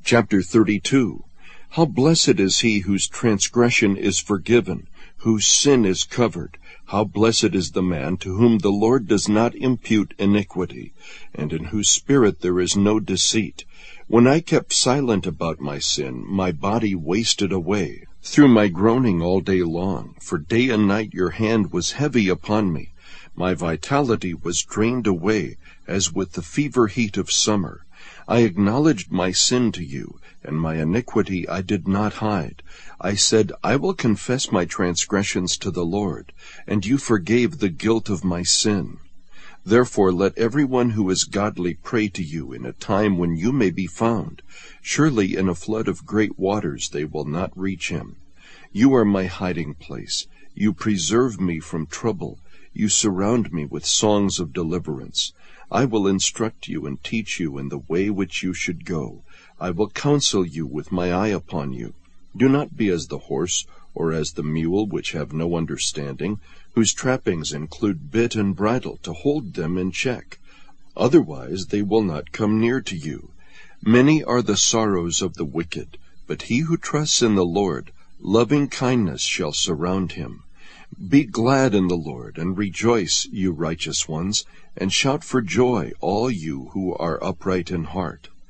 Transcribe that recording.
Chapter 32. How blessed is he whose transgression is forgiven, whose sin is covered. How blessed is the man to whom the Lord does not impute iniquity, and in whose spirit there is no deceit. When I kept silent about my sin, my body wasted away through my groaning all day long, for day and night your hand was heavy upon me. My vitality was drained away as with the fever heat of summer. I acknowledged my sin to you, and my iniquity I did not hide. I said, I will confess my transgressions to the Lord, and you forgave the guilt of my sin. Therefore let everyone who is godly pray to you in a time when you may be found. Surely in a flood of great waters they will not reach him. You are my hiding place. You preserve me from trouble. You surround me with songs of deliverance. I will instruct you and teach you in the way which you should go. I will counsel you with my eye upon you. Do not be as the horse or as the mule, which have no understanding, whose trappings include bit and bridle to hold them in check. Otherwise they will not come near to you. Many are the sorrows of the wicked, but he who trusts in the Lord, loving kindness shall surround him. Be glad in the Lord, and rejoice, you righteous ones, and shout for joy, all you who are upright in heart.